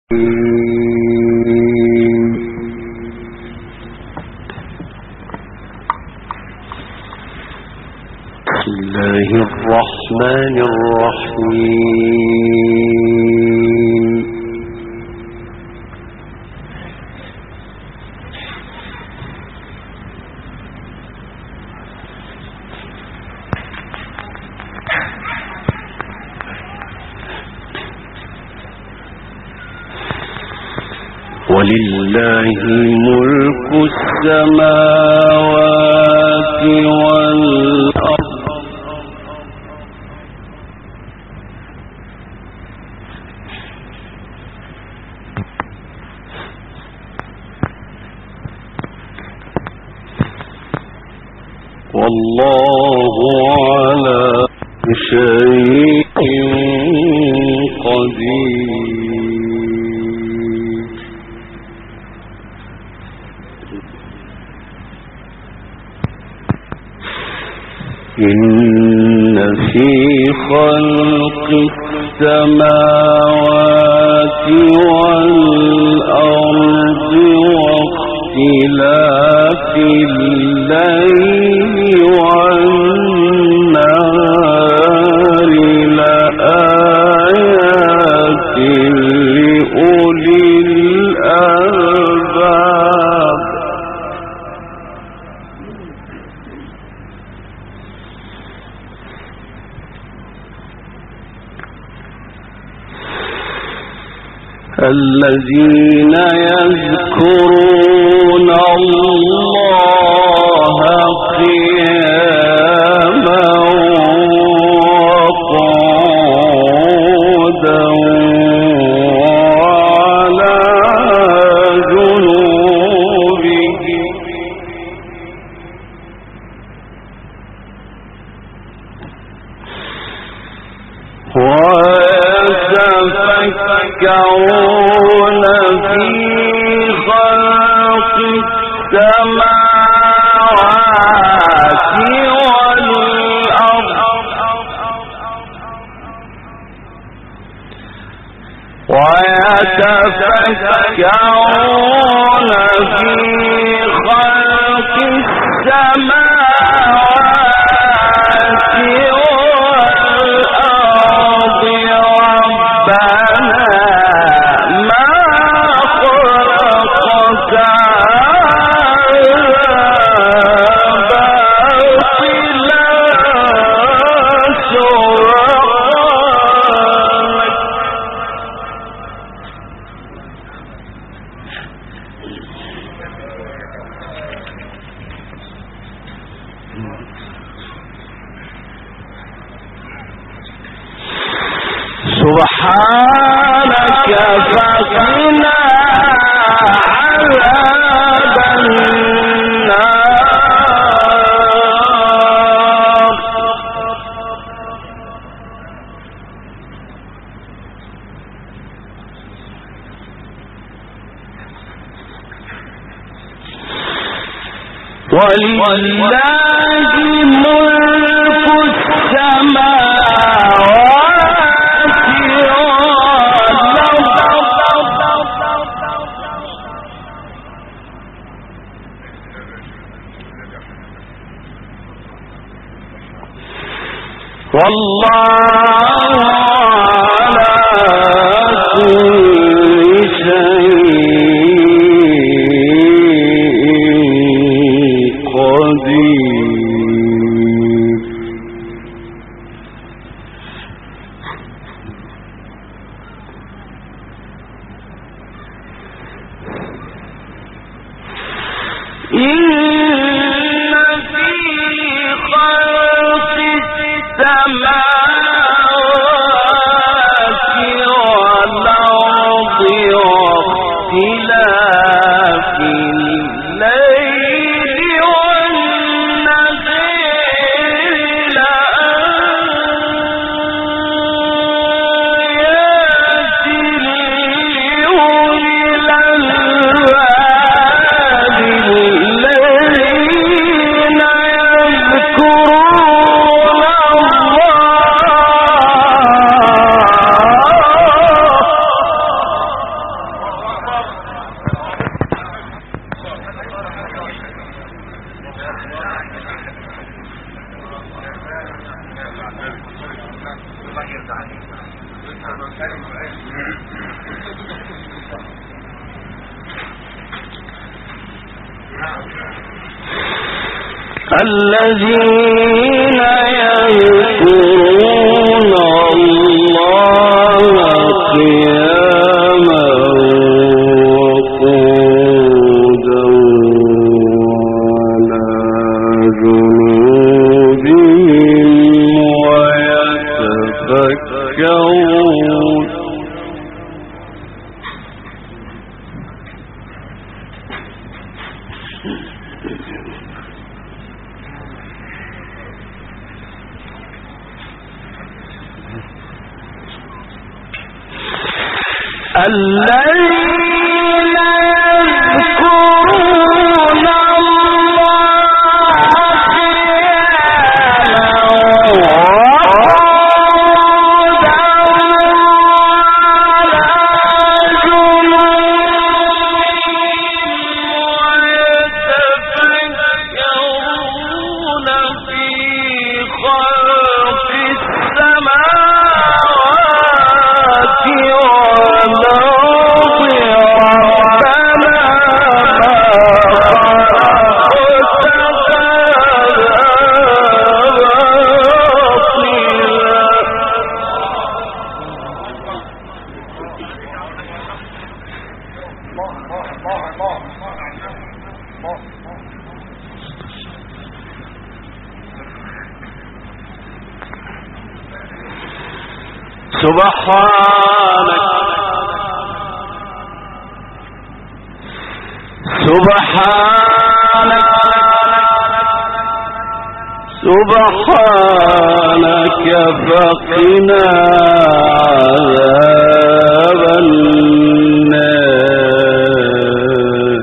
الرحمن الرحيم ولله ملك السماوات والأرض والله على شيء قدير إن في خلق السماوات والأرض واختلاف الليل والنهار لآيات لأولي الألباب الذين يذكرون الله قياما وقعودا وعلى جنوبهم ويتفكرون في خلق السماوات والأرض ويتفكرون في خلق السماوات والأرض ربنا ما خلقت سبحانك فقنا عذاب النار ولله ملك السماوات والله على كل شيء قدير إن في خلق السماوات والأرض واختلاف الليل والنهار لآيات لأولي الألباب الذين يذكرون الله الذين يذكرون الله قياما وقعودا وعلى جنوبهم ويتفكرون الذين يذكرون الله قياما وقعودا وعلى جنوبهم ويتفكرون في خلق السماوات سبحانك فقنا عذاب النار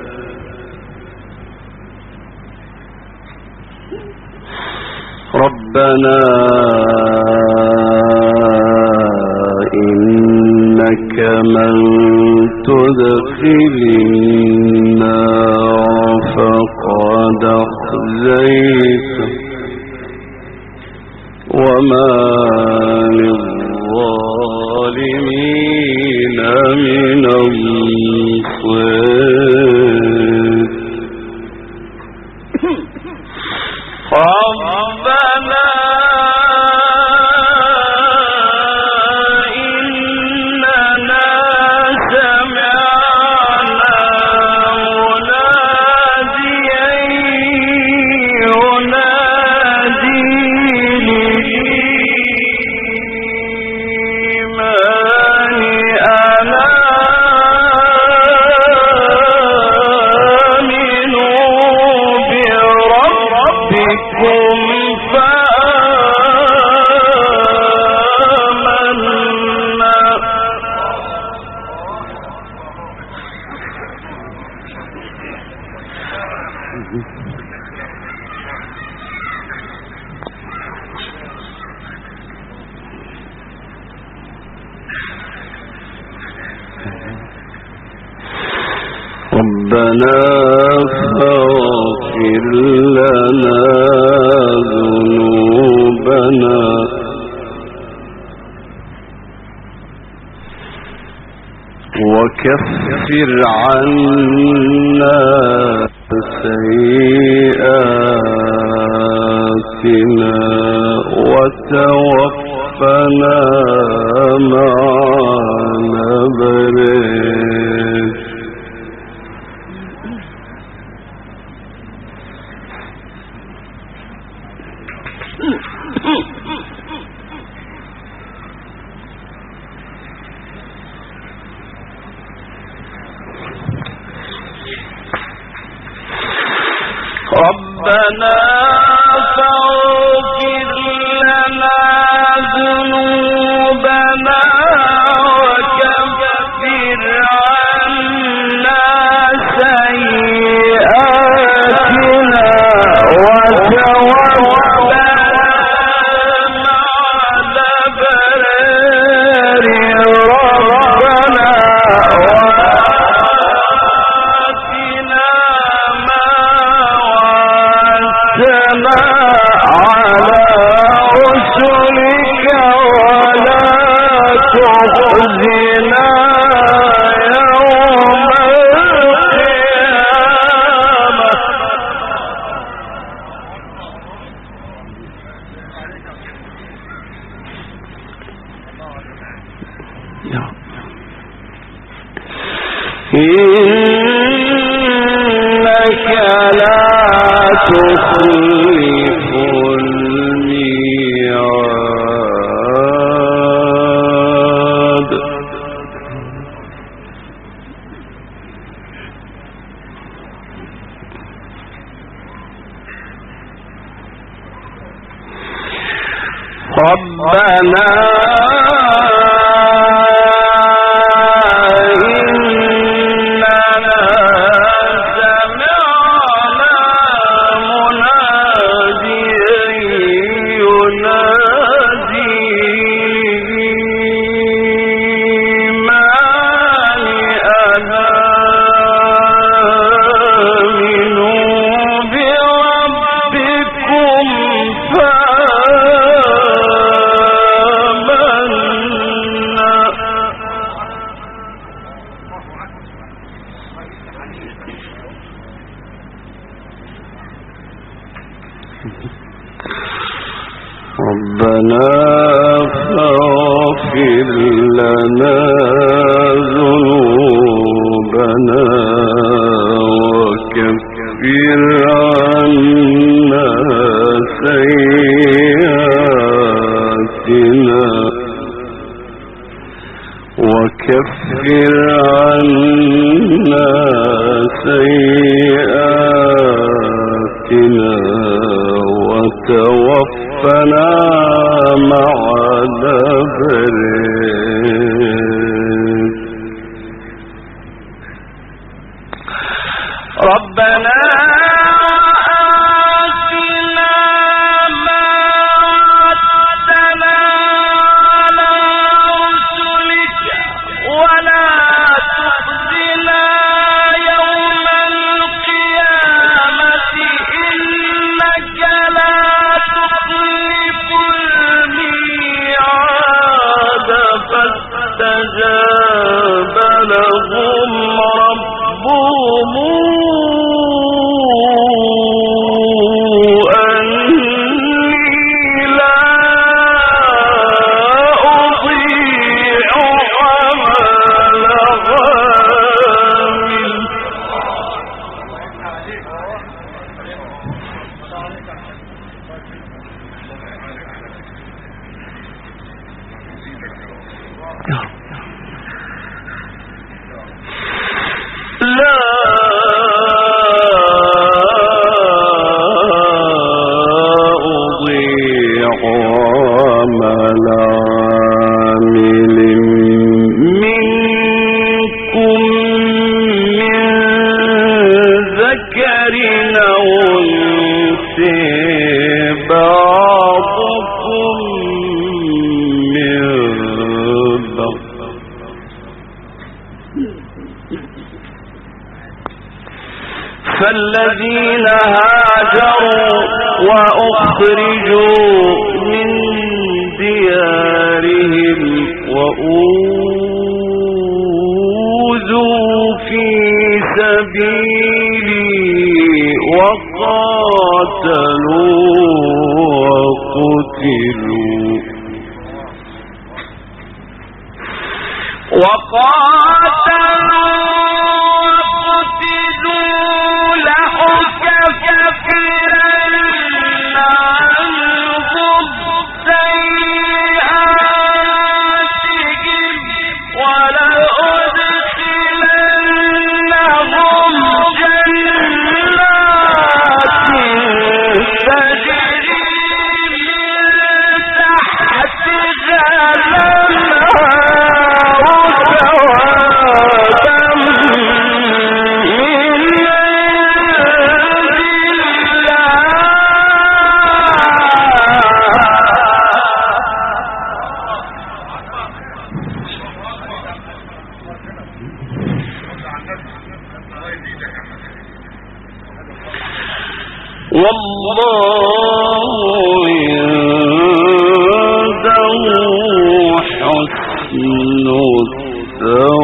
ربنا إنك من تدخل النار فقد أخزيته وما للظالمين من أنصار ربنا إننا سمعنا مناديا ينادي للإيمان أن آمنوا بربكم ربنا فاغفر لنا ذنوبنا وكفر عنا سيئاتنا وتوفنا مع الأبرار ربنا فاغفر لنا ذنوبنا وكفر عنا سيئاتنا وتوفنا مع الأبرار ربنا وآتنا ما إنك لا تخلف الميعاد ربنا ربنا فاغفر لنا ذنوبنا وكفر عنا سيئاتنا وتوفنا مع الأبرار ربنا فاستجاب لهم ربهم أني لا أضيع عمل عامل لا أضيع عمل عامل منكم من ذكر أو أنثى بعضكم من بعض فالذين هاجروا وأخرجوا من ديارهم وأوذوا في سبيلي وقاتلوا والله عنده حسن الثواب